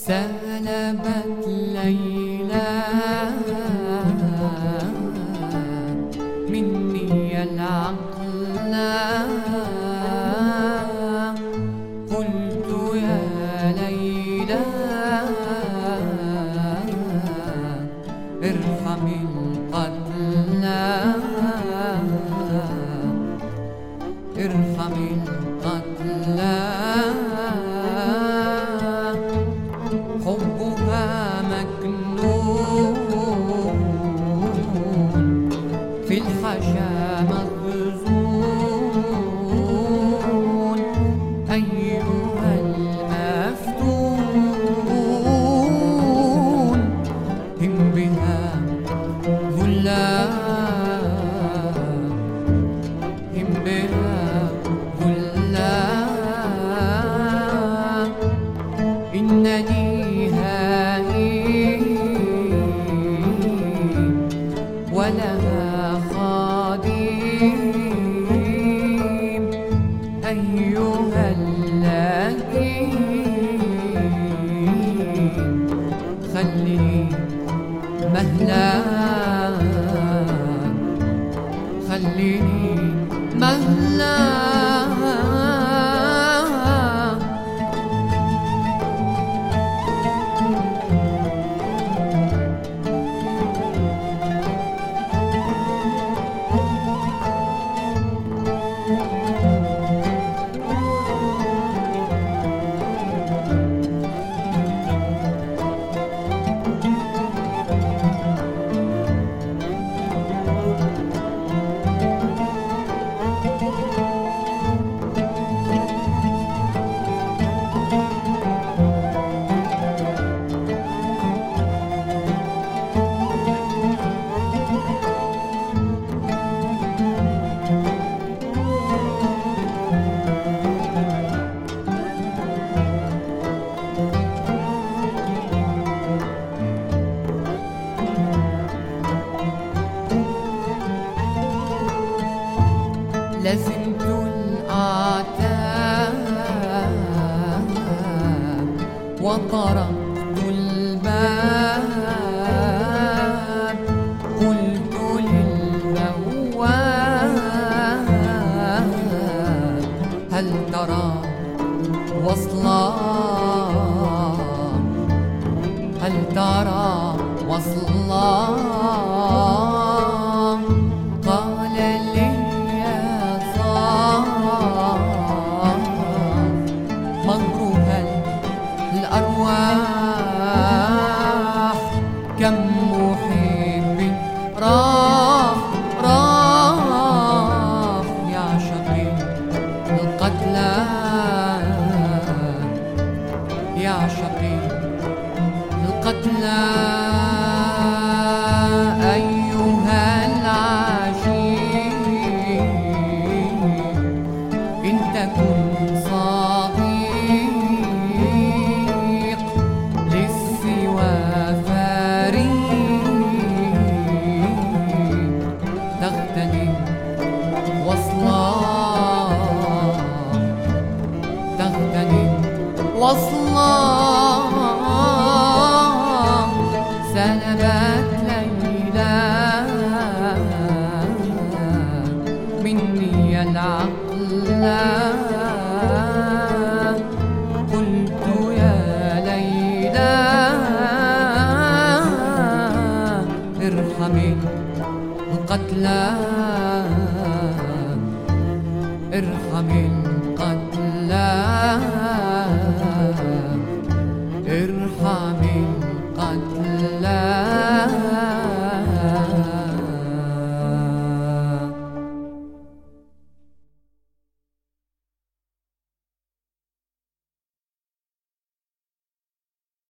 سلبت ليلى مني العقل، قلت يا ليلى ارحم القتل، ارحم القتل. حبها مكنون في الحشا مخزون، أيها المفتون هم بها ظلام، هم بها ظلام. إنني ولها خادم، أيها اللئيم خليني مهلا، خليني مهلا. لزمت الأعتاب وطرقت الباب، قلت للبواب هل ترى وصلا، هل ترى وصلا. قال لي مغروها الأرواح، كم محب راح راح يعشق القتلى، يعشق القتلى. أيها العشيق إن تكن صديق للسوى فريق، تغتنم وصلا، تغتنم وصلا. سلبت ليلى مني العقل، قلت يا ليلى ارحم القتلى، ارحم